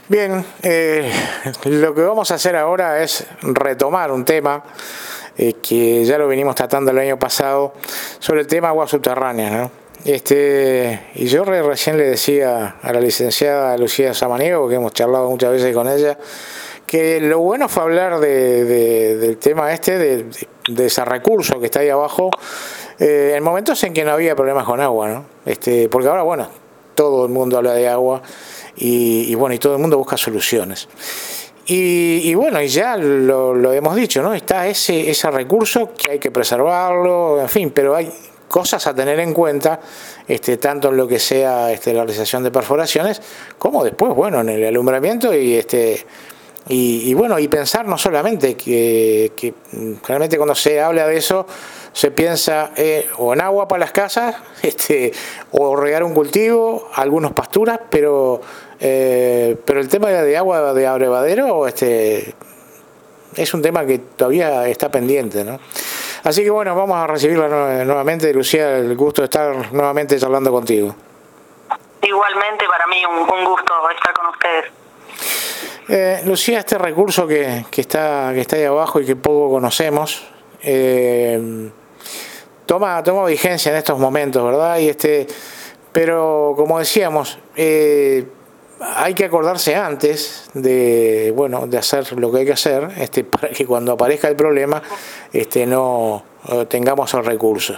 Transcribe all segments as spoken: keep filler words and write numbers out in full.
Bien, eh, lo que vamos a hacer ahora es retomar un tema eh, que ya lo venimos tratando el año pasado sobre el tema aguas subterráneas, ¿no? Este, y yo re, recién le decía a la licenciada Lucía Samaniego, que hemos charlado muchas veces con ella, que lo bueno fue hablar de, de, del tema este, de, de ese recurso que está ahí abajo, eh, en momentos en que no había problemas con agua, ¿no? Este, porque ahora, bueno, todo el mundo habla de agua y, y bueno, y todo el mundo busca soluciones. Y, y bueno, y ya lo, lo hemos dicho, ¿no? Está ese, ese recurso que hay que preservarlo, en fin, pero hay cosas a tener en cuenta, este, tanto en lo que sea este, la realización de perforaciones, como después, bueno, en el alumbramiento y este y, y bueno, y pensar no solamente que, que realmente cuando se habla de eso se piensa eh, o en agua para las casas, este, o regar un cultivo, algunas pasturas, pero eh, pero el tema de agua de abrevadero este, es un tema que todavía está pendiente, ¿no? Así que bueno, vamos a recibirla nuevamente, Lucía, el gusto de estar nuevamente charlando contigo. Igualmente, para mí un, un gusto estar con ustedes. Eh, Lucía, este recurso que, que, está, que está ahí abajo y que poco conocemos, eh, toma, toma vigencia en estos momentos, ¿verdad? Y este, pero como decíamos, eh, hay que acordarse antes de, bueno, de hacer lo que hay que hacer, este, para que cuando aparezca el problema, este, no tengamos el recurso.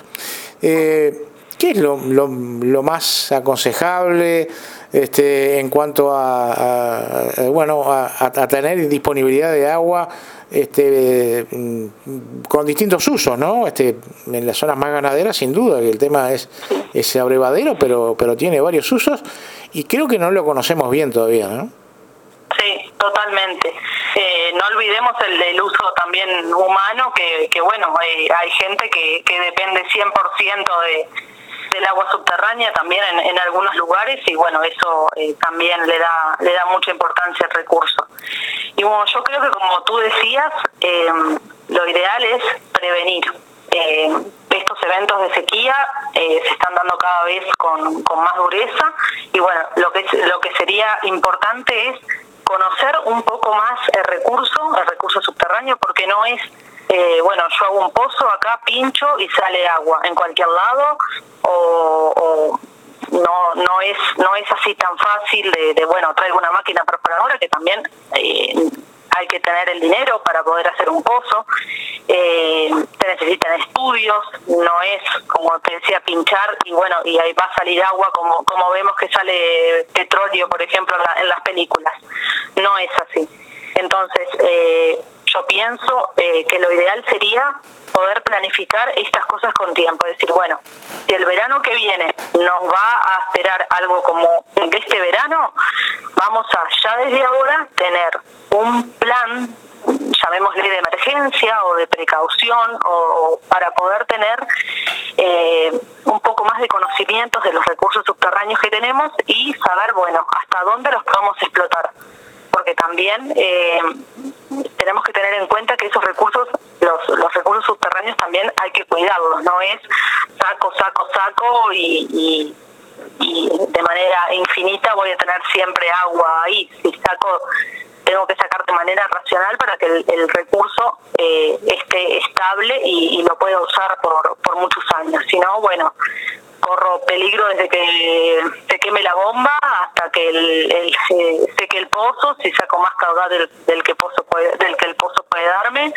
Eh, ¿Qué es lo, lo, lo más aconsejable este, en cuanto a, a, a bueno a, a tener disponibilidad de agua este, con distintos usos, ¿no? Este, en las zonas más ganaderas, sin duda que el tema es ese abrevadero, pero pero tiene varios usos y creo que no lo conocemos bien todavía, ¿no? Sí, totalmente. Eh, no olvidemos el del uso también humano, que, que bueno, hay, hay gente que, que depende cien por ciento de del agua subterránea también en, en algunos lugares y bueno, eso eh, también le da le da mucha importancia al recurso. Y bueno, yo creo que como tú decías, eh, lo ideal es prevenir. Eh, estos eventos de sequía eh, se están dando cada vez con, con más dureza y bueno, lo que, lo que sería importante es conocer un poco más el recurso, el recurso subterráneo, porque no es Eh, bueno, yo hago un pozo acá, pincho y sale agua en cualquier lado, o, o no no es no es así tan fácil de, de bueno, traigo una máquina perforadora, que también eh, hay que tener el dinero para poder hacer un pozo, eh, te necesitan estudios, no es como te decía pinchar y bueno, y ahí va a salir agua como como vemos que sale petróleo, por ejemplo, en, la, en las películas, no es así. Entonces, eh, yo pienso eh, que lo ideal sería poder planificar estas cosas con tiempo, es decir, bueno, si el verano que viene nos va a esperar algo como este verano, vamos a ya desde ahora tener un plan, llamémosle de emergencia o de precaución, o, o para poder tener eh, un poco más de conocimientos de los recursos subterráneos que tenemos y saber, bueno, hasta dónde los podemos explotar. Porque también eh, tenemos que tener en cuenta que esos recursos, los, los recursos subterráneos también hay que cuidarlos, no es saco, saco, saco y, y, y de manera infinita voy a tener siempre agua ahí. Si saco, tengo que sacar de manera racional para que el, el recurso eh, esté estable y, y lo pueda usar por, por muchos años. Si no, bueno, corro peligro desde que se queme la bomba hasta que el, el se seque el pozo, si saco más caudal del, del que pozo puede, del que el pozo puede darme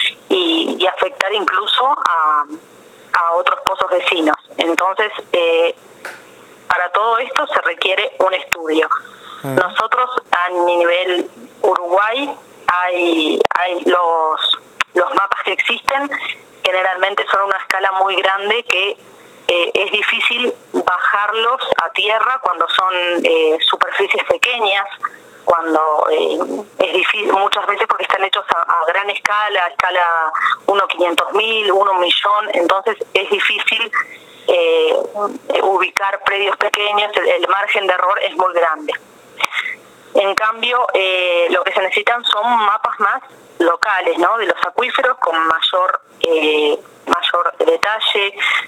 y, y afectar incluso a, a otros pozos vecinos. Entonces, eh, para todo esto se requiere un estudio. Nosotros a nivel Uruguay hay hay los los mapas que existen, generalmente son una escala muy grande que Eh, es difícil bajarlos a tierra cuando son eh, superficies pequeñas, cuando eh, es difícil muchas veces porque están hechos a, a gran escala, a escala uno quinientos mil, uno un millón, entonces es difícil eh, ubicar predios pequeños, el, el margen de error es muy grande. En cambio, eh, lo que se necesitan son mapas más locales, ¿no? De los acuíferos con mayor eh, mayor detalle,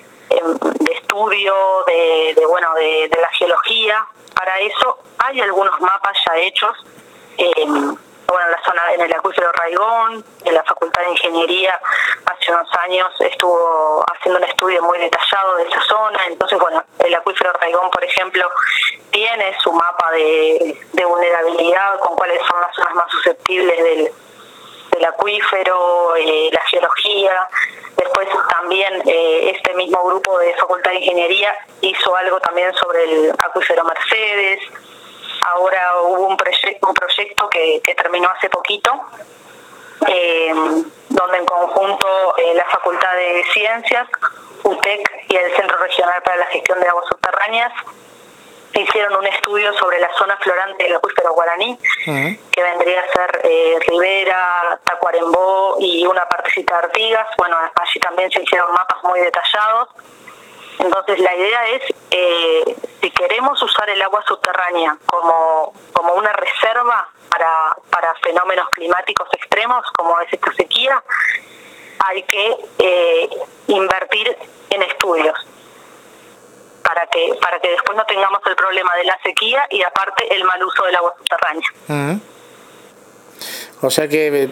de estudio de, de bueno de, de la geología. Para eso hay algunos mapas ya hechos eh, bueno, en la zona, en el acuífero Raigón, en la Facultad de Ingeniería, hace unos años estuvo haciendo un estudio muy detallado de esa zona. Entonces, bueno, el acuífero Raigón, por ejemplo, tiene su mapa de, de vulnerabilidad, con cuáles son las zonas más susceptibles del, del acuífero, eh, la geología. Después también eh, este mismo grupo de Facultad de Ingeniería hizo algo también sobre el acuífero Mercedes. Ahora hubo un, proyecto, un proyecto que, que terminó hace poquito, eh, donde en conjunto eh, la Facultad de Ciencias, U T E C y el Centro Regional para la Gestión de Aguas Subterráneas hicieron un estudio sobre la zona florante del acuífero Guaraní, uh-huh. que vendría a ser eh, Rivera, Tacuarembó y una partecita de Artigas. Bueno, allí también se hicieron mapas muy detallados. Entonces la idea es, eh, si queremos usar el agua subterránea como, como una reserva para, para fenómenos climáticos extremos, como es esta sequía, hay que eh, invertir en estudios para que para que después no tengamos el problema de la sequía y aparte el mal uso del agua subterránea. Uh-huh. O sea que,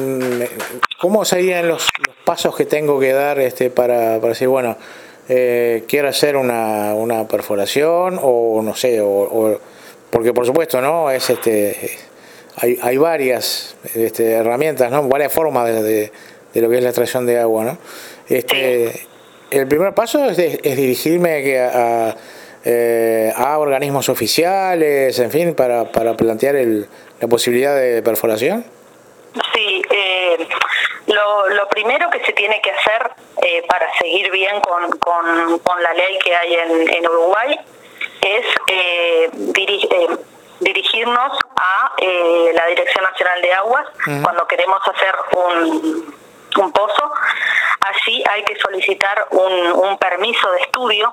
¿cómo serían los, los pasos que tengo que dar este para, para decir, bueno, eh, quiero hacer una, una perforación o no sé, o, o porque por supuesto, ¿no? Es este hay, hay varias este, herramientas, ¿no? Varias formas de, de, de lo que es la extracción de agua, ¿no? Este, sí. El primer paso es, de, es dirigirme a, a, eh, a organismos oficiales, en fin, para, para plantear el, la posibilidad de perforación. Sí, eh, lo, lo primero que se tiene que hacer eh, para seguir bien con, con, con la ley que hay en, en Uruguay es eh, diri, eh, dirigirnos a eh, la Dirección Nacional de Aguas uh-huh. cuando queremos hacer un, un pozo. Allí hay que solicitar un, un permiso de estudio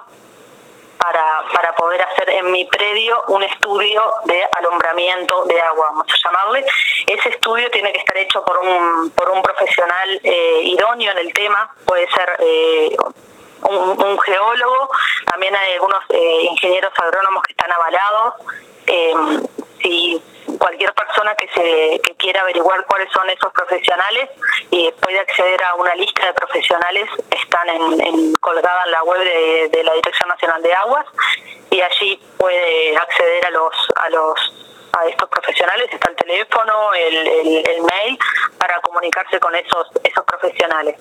para, para poder hacer en mi predio un estudio de alumbramiento de agua, vamos a llamarle. Ese estudio tiene que estar hecho por un, por un profesional eh, idóneo en el tema, puede ser eh, un, un geólogo, también hay algunos eh, ingenieros agrónomos que están avalados. Eh, si cualquier persona que se que quiera averiguar cuáles son esos profesionales y puede acceder a una lista de profesionales, están en, en colgada en la web de, de la Dirección Nacional de Aguas y allí puede acceder a los a los a estos profesionales. Está el teléfono, el, el, el mail para comunicarse con esos esos profesionales.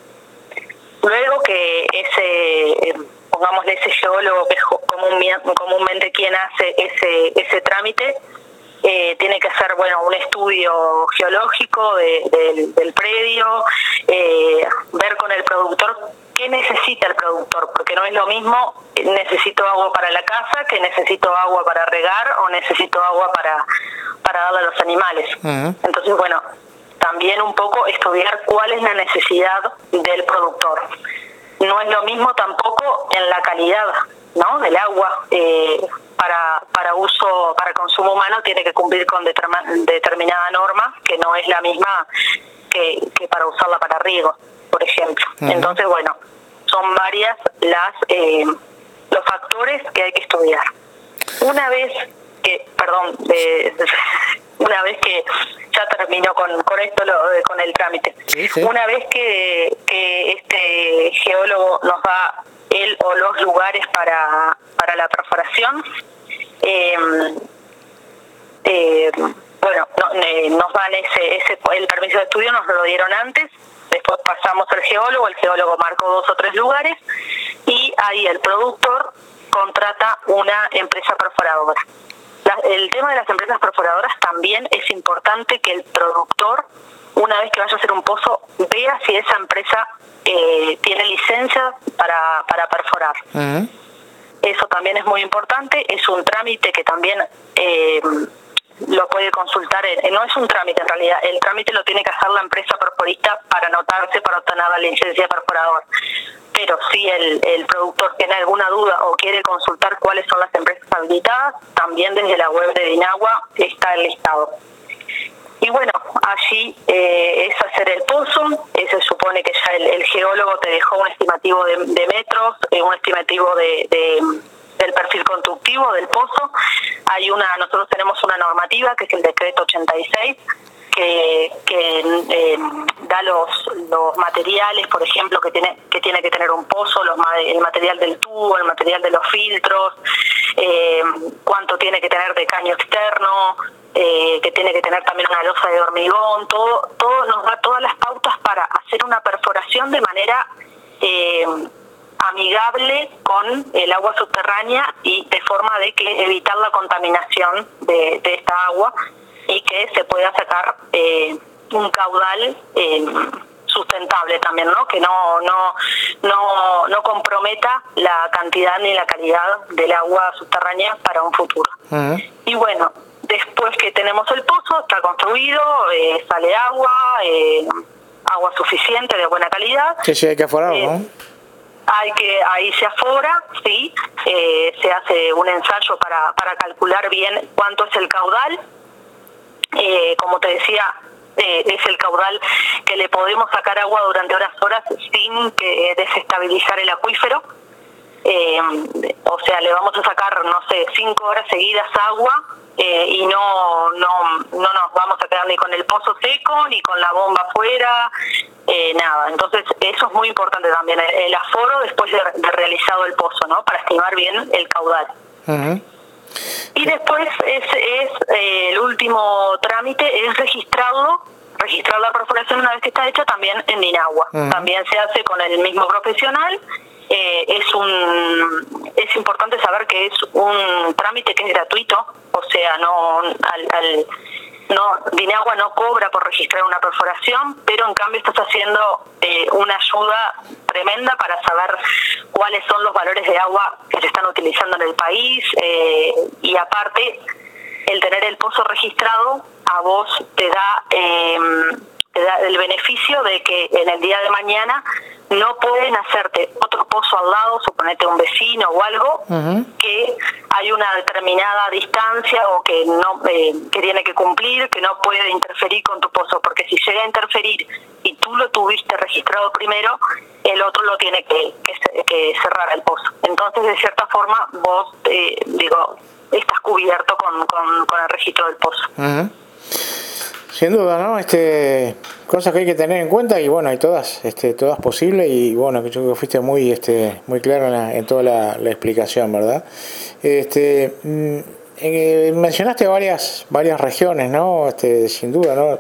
Luego que ese eh, pongámosle ese geólogo que es comúnmente, comúnmente quien hace ese ese trámite, Eh, tiene que hacer bueno un estudio geológico de, de, del predio, eh, ver con el productor qué necesita el productor, porque no es lo mismo necesito agua para la casa que necesito agua para regar o necesito agua para, para darle a los animales. Uh-huh. Entonces, bueno, también un poco estudiar cuál es la necesidad del productor. No es lo mismo tampoco en la calidad, ¿no?, del agua. Eh, para para uso, para consumo humano tiene que cumplir con determa, determinada norma, que no es la misma que, que para usarla para riego, por ejemplo. Uh-huh. Entonces, bueno, son varias las eh, los factores que hay que estudiar. Una vez que, perdón, de, de, una vez que ya terminó con, con esto, lo, con el trámite, sí, sí. Una vez que, que este geólogo nos da él o los lugares para, para la perforación, eh, eh, bueno, no, eh, nos dan ese, ese el permiso de estudio, nos lo dieron antes, después pasamos al geólogo, el geólogo marcó dos o tres lugares y ahí el productor contrata una empresa perforadora. La, el tema de las empresas perforadoras también es importante que el productor, una vez que vaya a hacer un pozo, vea si esa empresa eh, tiene licencia para, para perforar. Uh-huh. Eso también es muy importante, es un trámite que también eh, lo puede consultar, en, no es un trámite en realidad, el trámite lo tiene que hacer la empresa perforista para anotarse para obtener la licencia de perforador. Pero si el, el productor tiene alguna duda o quiere consultar cuáles son las empresas habilitadas, también desde la web de Dinagua está el listado. Y bueno, allí eh, es hacer el pozo, eh, se supone que ya el, el geólogo te dejó un estimativo de, de metros, eh, un estimativo de, de, de del perfil constructivo del pozo. Hay una, nosotros tenemos una normativa que es el decreto ochenta y seis, que, que eh, da los, los materiales, por ejemplo, que tiene que tiene que tener un pozo, los, el material del tubo, el material de los filtros, eh, cuánto tiene que tener de caño externo, eh, que tiene que tener también una losa de hormigón, todo, todo nos da todas las pautas para hacer una perforación de manera eh, amigable con el agua subterránea y de forma de que evitar la contaminación de, de esta agua y que se pueda sacar eh, un caudal eh, sustentable también, ¿no? Que no no no no comprometa la cantidad ni la calidad del agua subterránea para un futuro. Uh-huh. Y bueno, después que tenemos el pozo, está construido, eh, sale agua, eh, agua suficiente, de buena calidad. Sí, sí, hay que aforar, eh, ¿no? Hay que, ahí se afora, sí, eh, se hace un ensayo para, para calcular bien cuánto es el caudal. Eh, como te decía, eh, es el caudal que le podemos sacar agua durante unas horas sin que desestabilizar el acuífero. Eh, o sea, le vamos a sacar, no sé, cinco horas seguidas agua eh, y no, no, no nos vamos a quedar ni con el pozo seco, ni con la bomba afuera, eh, nada. Entonces, eso es muy importante también, el, el aforo después de, de realizado el pozo, ¿no? Para estimar bien el caudal. Uh-huh. Y después es, es eh, el último trámite es registrarlo, registrar la perforación una vez que está hecha también en DINAGUA. Uh-huh. También se hace con el mismo profesional. Eh, es un es importante saber que es un trámite que es gratuito, o sea, no al, al no DINAGUA no cobra por registrar una perforación, pero en cambio estás haciendo eh, una ayuda tremenda para saber cuáles son los valores de agua que se están utilizando en el país, eh, y aparte el tener el pozo registrado a vos te da eh, te da el beneficio de que en el día de mañana no pueden hacerte otro pozo al lado, suponete un vecino o algo, uh-huh, que hay una determinada distancia o que no eh, que tiene que cumplir, que no puede interferir con tu pozo, porque si llega a interferir y tú lo tuviste registrado primero, el otro lo tiene que, que, que cerrar el pozo. Entonces, de cierta forma, vos, eh, digo, estás cubierto con, con, con el registro del pozo. Uh-huh. Sin duda, ¿no? Este, cosas que hay que tener en cuenta y bueno, hay todas, este, todas posibles y bueno, yo creo que fuiste muy, este, muy claro en, la, en toda la, la explicación, ¿verdad? Este, eh, mencionaste varias, varias regiones, ¿no? Este, sin duda, ¿no?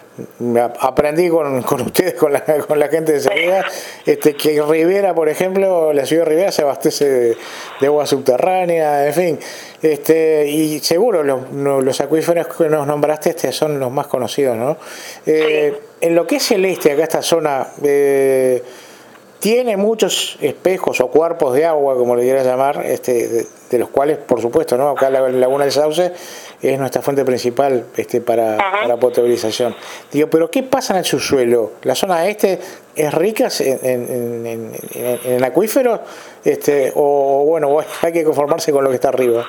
Aprendí con, con ustedes, con la, con la gente de Salida, este, que Rivera, por ejemplo, la ciudad de Rivera se abastece de, de agua subterránea, en fin, este, y seguro los, los acuíferos que nos nombraste este, son los más conocidos, ¿no? Eh, en lo que es el este, acá esta zona, eh, tiene muchos espejos o cuerpos de agua, como le quieras llamar, este, de, de los cuales, por supuesto, ¿no? Acá la Laguna del Sauce es nuestra fuente principal este, para, para potabilización. Digo, pero ¿qué pasa en el subsuelo? ¿La zona este es rica en, en, en, en, en acuíferos? Este, o bueno, hay que conformarse con lo que está arriba.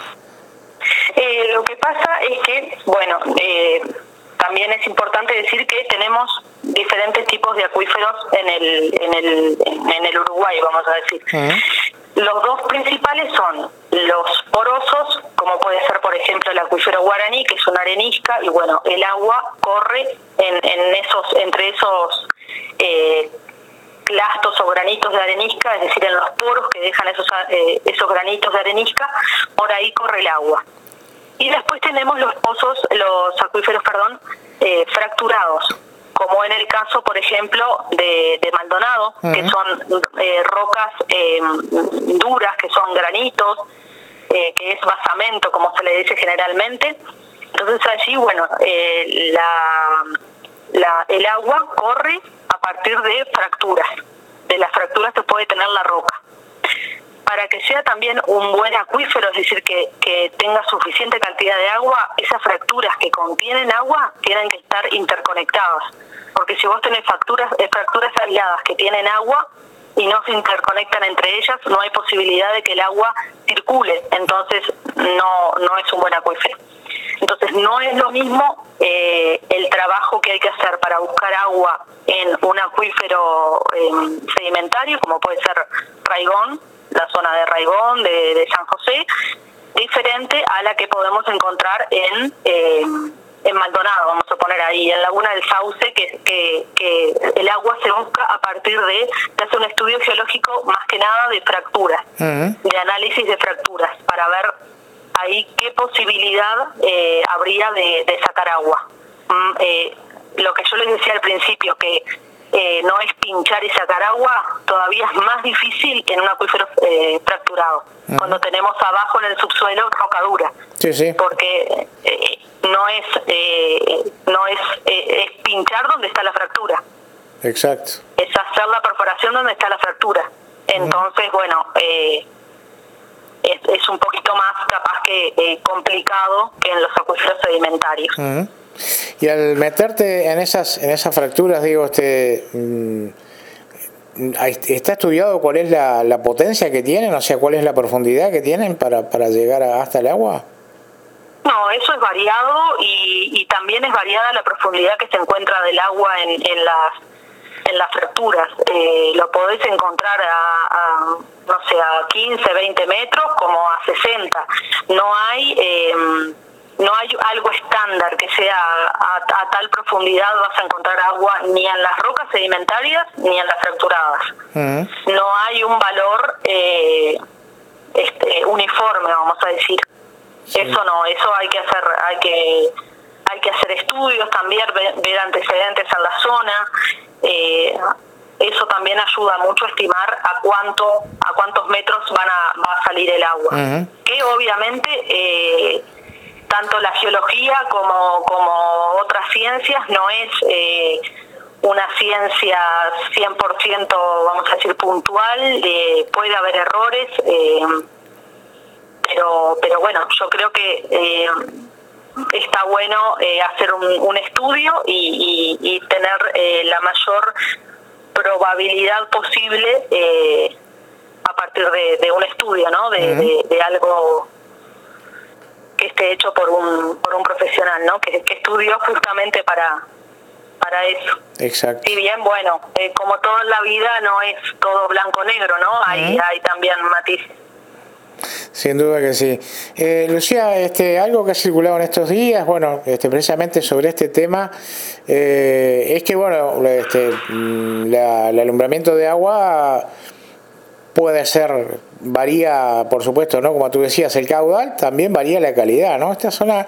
Eh, lo que pasa es que, bueno, eh, también es importante decir que tenemos diferentes tipos de acuíferos en el en el en el Uruguay, vamos a decir. Uh-huh. Los dos principales son los porosos, como puede ser, por ejemplo, el acuífero Guaraní, que es una arenisca, y bueno, el agua corre en, en esos entre esos eh, clastos o granitos de arenisca, es decir, en los poros que dejan esos eh, esos granitos de arenisca, por ahí corre el agua. Y después tenemos los pozos, los acuíferos, perdón, eh, fracturados, como en el caso, por ejemplo, de, de Maldonado, uh-huh, que son eh, rocas eh, duras, que son granitos, eh, que es basamento, como se le dice generalmente. Entonces allí, bueno, eh, la, la, el agua corre a partir de fracturas. De las fracturas se puede tener la roca. Para que sea también un buen acuífero, es decir, que, que tenga suficiente cantidad de agua, esas fracturas que contienen agua tienen que estar interconectadas. Porque si vos tenés fracturas, eh, fracturas aisladas que tienen agua y no se interconectan entre ellas, no hay posibilidad de que el agua circule. Entonces no, no es un buen acuífero. Entonces no es lo mismo eh, el trabajo que hay que hacer para buscar agua en un acuífero eh, sedimentario, como puede ser Raigón, la zona de Raigón, de, de San José, diferente a la que podemos encontrar en eh, en Maldonado, vamos a poner ahí, en Laguna del Sauce, que, que, que el agua se busca a partir de, de hacer un estudio geológico más que nada de fracturas, uh-huh. de análisis de fracturas, para ver ahí qué posibilidad eh, habría de, de sacar agua. Mm, eh, lo que yo les decía al principio, que eh, no es pinchar y sacar agua, todavía es más difícil en un acuífero eh, fracturado, uh-huh. cuando tenemos abajo en el subsuelo roca dura, sí, sí. porque eh, no es eh, no es, eh, es pinchar donde está la fractura. Exacto. Es hacer la perforación donde está la fractura. Entonces, uh-huh. bueno, eh, es, es un poquito más capaz que eh, complicado que en los acuíferos sedimentarios. Uh-huh. Y al meterte en esas en esas fracturas, digo, este mmm, ¿está estudiado cuál es la, la potencia que tienen? O sea, ¿cuál es la profundidad que tienen para, para llegar a, hasta el agua? No, eso es variado y, y también es variada la profundidad que se encuentra del agua en, en las en las fracturas. Eh, lo podés encontrar a, a, no sé, a quince, veinte metros como a sesenta. No hay eh, no hay algo estándar que sea a, a tal profundidad vas a encontrar agua ni en las rocas sedimentarias ni en las fracturadas. Uh-huh. No hay un valor eh, este, uniforme, vamos a decir. Sí. Eso no, eso hay que hacer, hay que hay que hacer estudios también, ver, ver antecedentes en la zona. Eh, eso también ayuda mucho a estimar a cuánto a cuántos metros van a va a salir el agua. Uh-huh. Que obviamente eh, tanto la geología como como otras ciencias no es eh, una ciencia cien por ciento, vamos a decir, puntual. Eh, puede haber errores. Eh, Pero, pero bueno, yo creo que eh, está bueno eh, hacer un, un estudio y, y, y tener eh, la mayor probabilidad posible eh, a partir de, de un estudio, ¿no? De, uh-huh. de, de algo que esté hecho por un por un profesional, ¿no? Que, que estudió justamente para para eso. Exacto. Si bien, bueno, eh, como todo en la vida no es todo blanco-negro, ¿no? Hay, uh-huh. hay también matices. Sin duda que sí. Eh, Lucía, este, algo que ha circulado en estos días, bueno, este, precisamente sobre este tema, eh, es que, bueno, este, la, el alumbramiento de agua puede ser, varía, por supuesto, ¿no? Como tú decías, el caudal, también varía la calidad, ¿no? Esta zona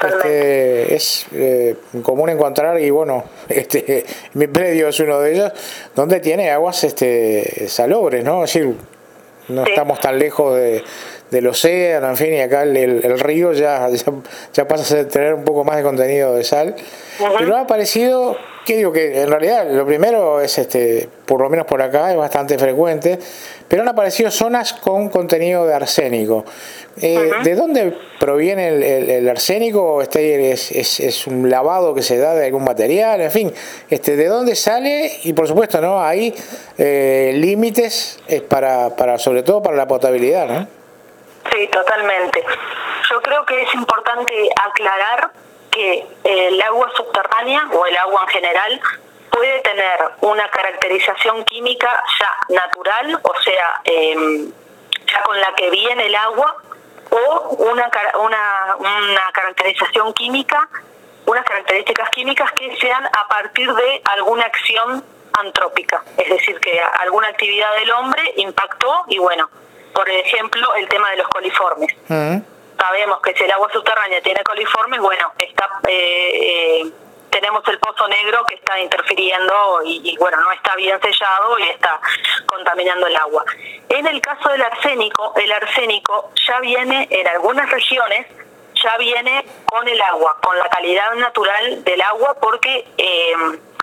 este, es eh, común encontrar, y bueno, este, mi predio es uno de ellos, donde tiene aguas este, salobres, ¿no? Es decir, no sí. estamos tan lejos de, del océano, en fin, y acá el, el río ya, ya, ya pasa a tener un poco más de contenido de sal. Uh-huh. Pero ha parecido, que digo que en realidad lo primero es, este por lo menos por acá, es bastante frecuente, pero han aparecido zonas con contenido de arsénico. Eh, uh-huh. ¿De dónde proviene el, el, el arsénico? Este es, es, es un lavado que se da de algún material, en fin, este, ¿de dónde sale? Y por supuesto, ¿no? Hay eh, límites eh, para, para, sobre todo para la potabilidad, ¿no? Sí, totalmente. Yo creo que es importante aclarar que el agua subterránea o el agua en general puede tener una caracterización química ya natural, o sea, eh, ya con la que viene el agua, o una, una, una caracterización química, unas características químicas que sean a partir de alguna acción antrópica, es decir, que alguna actividad del hombre impactó y bueno, por ejemplo, el tema de los coliformes. Uh-huh. Sabemos que si el agua subterránea tiene coliformes, bueno, está eh, eh, tenemos el pozo negro que está interfiriendo y, y, bueno, no está bien sellado y está contaminando el agua. En el caso del arsénico, el arsénico ya viene en algunas regiones, ya viene con el agua, con la calidad natural del agua, porque eh,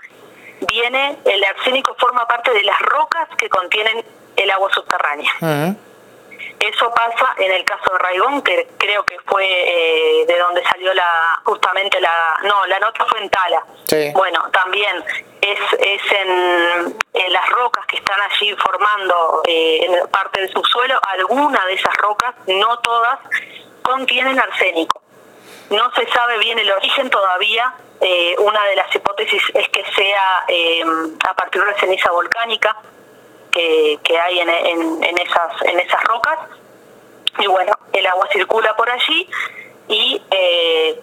viene, el arsénico forma parte de las rocas que contienen el agua subterránea. Uh-huh. Eso pasa en el caso de Raigón, que creo que fue eh, de donde salió la justamente la no la nota fue en Tala. Sí. Bueno, también es es en, en las rocas que están allí formando eh, en parte del subsuelo. Algunas de esas rocas, no todas, contienen arsénico. No se sabe bien el origen todavía. Eh, una de las hipótesis es que sea eh, a partir de ceniza volcánica. que, que hay en, en, en, esas, en esas rocas. Y bueno, el agua circula por allí y eh,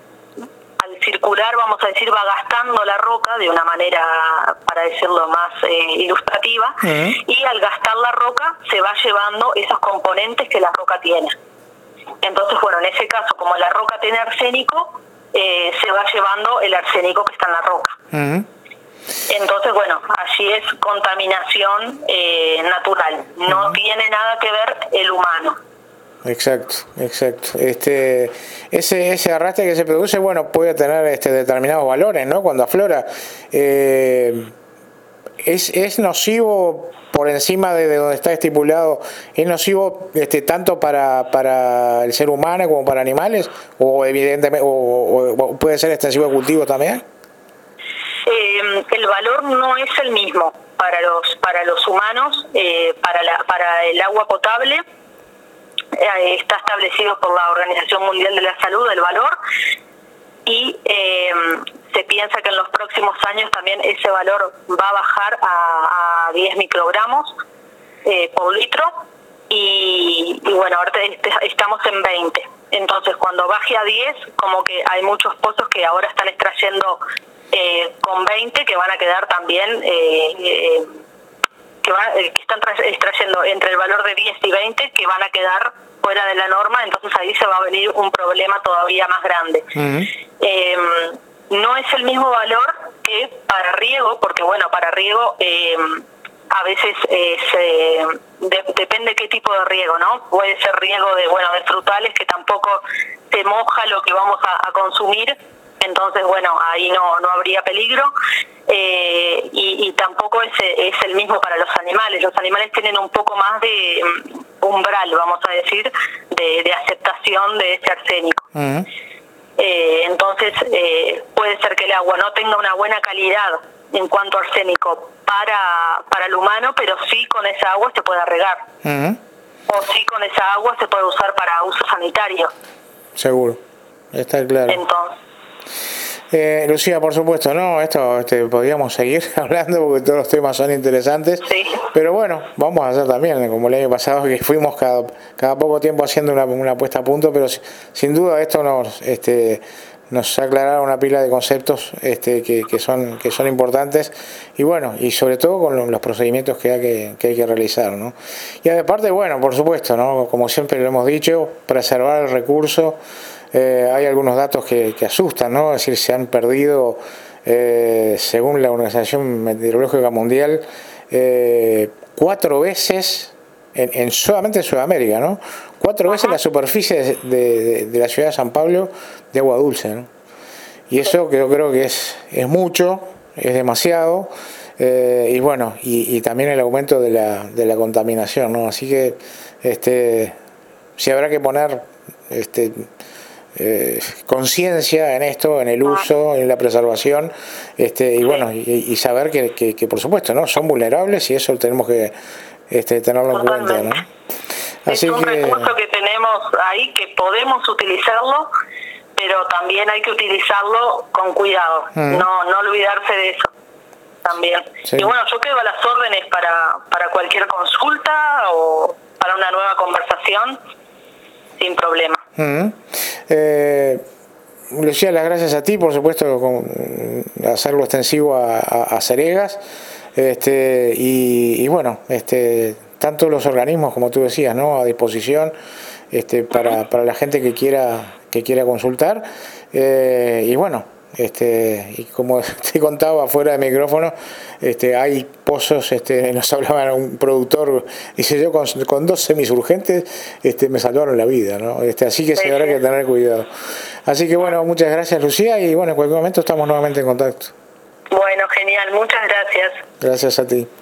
al circular, vamos a decir, va gastando la roca de una manera, para decirlo más eh, ilustrativa, uh-huh. y al gastar la roca se va llevando esos componentes que la roca tiene. Entonces, bueno, en ese caso, como la roca tiene arsénico, eh, se va llevando el arsénico que está en la roca. Uh-huh. Entonces, bueno, allí es contaminación eh, natural, no uh-huh. tiene nada que ver el humano. Exacto, exacto. Este, ese, ese arrastre que se produce, bueno, puede tener este, determinados valores, ¿no? Cuando aflora, eh, es, es nocivo por encima de, de donde está estipulado, es nocivo este, tanto para, para el ser humano como para animales, o evidentemente, o, o, o puede ser extensivo de cultivo también. Eh, el valor no es el mismo para los para los humanos, eh, para la para el agua potable. Está establecido por la Organización Mundial de la Salud el valor y eh, se piensa que en los próximos años también ese valor va a bajar a, a diez microgramos eh, por litro y, y bueno, ahora estamos en veinte. Entonces cuando baje a diez, como que hay muchos pozos que ahora están extrayendo eh, con veinte que van a quedar también... Eh, eh, que, va, que están extrayendo entre el valor de diez y veinte que van a quedar fuera de la norma, entonces ahí se va a venir un problema todavía más grande. Uh-huh. Eh, no es el mismo valor que para riego, porque bueno, para riego eh, a veces eh, se, de, depende qué tipo de riego, ¿no? Puede ser riego de bueno de frutales que tampoco se moja lo que vamos a, a consumir. Entonces, bueno, ahí no no habría peligro eh, y, y tampoco es, es el mismo para los animales. Los animales tienen un poco más de umbral, vamos a decir, de, de aceptación de ese arsénico. Uh-huh. Eh, entonces, eh, puede ser que el agua no tenga una buena calidad en cuanto a arsénico para, para el humano, pero sí con esa agua se puede regar. Uh-huh. O sí con esa agua se puede usar para uso sanitario. Seguro, está claro. Entonces, Eh, Lucía, por supuesto, no, esto este, podríamos seguir hablando porque todos los temas son interesantes, sí. Pero bueno, vamos a hacer también, como el año pasado, que fuimos cada, cada poco tiempo haciendo una, una puesta a punto, pero sin duda esto nos, este, nos aclarará una pila de conceptos este, que, que, son, que son importantes y bueno, y sobre todo con los procedimientos que hay que, que, hay que realizar, ¿no? Y aparte, bueno, por supuesto, ¿no? Como siempre lo hemos dicho, preservar el recurso. Eh, hay algunos datos que, que asustan, ¿no? Es decir, se han perdido, eh, según la Organización Meteorológica Mundial, eh, cuatro veces, en, en solamente en Sudamérica, ¿no? Cuatro Ajá. veces la superficie de, de, de la ciudad de San Pablo de agua dulce, ¿no? Y eso que yo creo que es, es mucho, es demasiado, eh, y bueno, y, y también el aumento de la, de la contaminación, ¿no? Así que, este, sí habrá que poner, este, Eh, conciencia en esto, en el uso, en la preservación, este, y bueno, y, y saber que, que, que por supuesto, ¿no? Son vulnerables y eso tenemos que este, tenerlo en cuenta, ¿no? Así es un que... recurso que tenemos ahí que podemos utilizarlo, pero también hay que utilizarlo con cuidado, uh-huh. no, no olvidarse de eso también. Sí. Y bueno, yo quedo a las órdenes para, para cualquier consulta o para una nueva conversación, sin problema. Uh-huh. Eh, Lucía, las gracias a ti, por supuesto, con hacerlo extensivo a, a, a Ceregas, este, y, y bueno, este, tanto los organismos como tú decías, ¿no? A disposición, este, para, para la gente que quiera que quiera consultar, eh, y bueno, este, y como te contaba fuera de micrófono, este, hay pozos, este, nos hablaba un productor, dice yo con, con dos semisurgentes este, me salvaron la vida, ¿no? Este, así que sí habrá que tener cuidado. Así que bueno, muchas gracias Lucía y bueno, en cualquier momento estamos nuevamente en contacto. Bueno, genial, muchas gracias. Gracias a ti.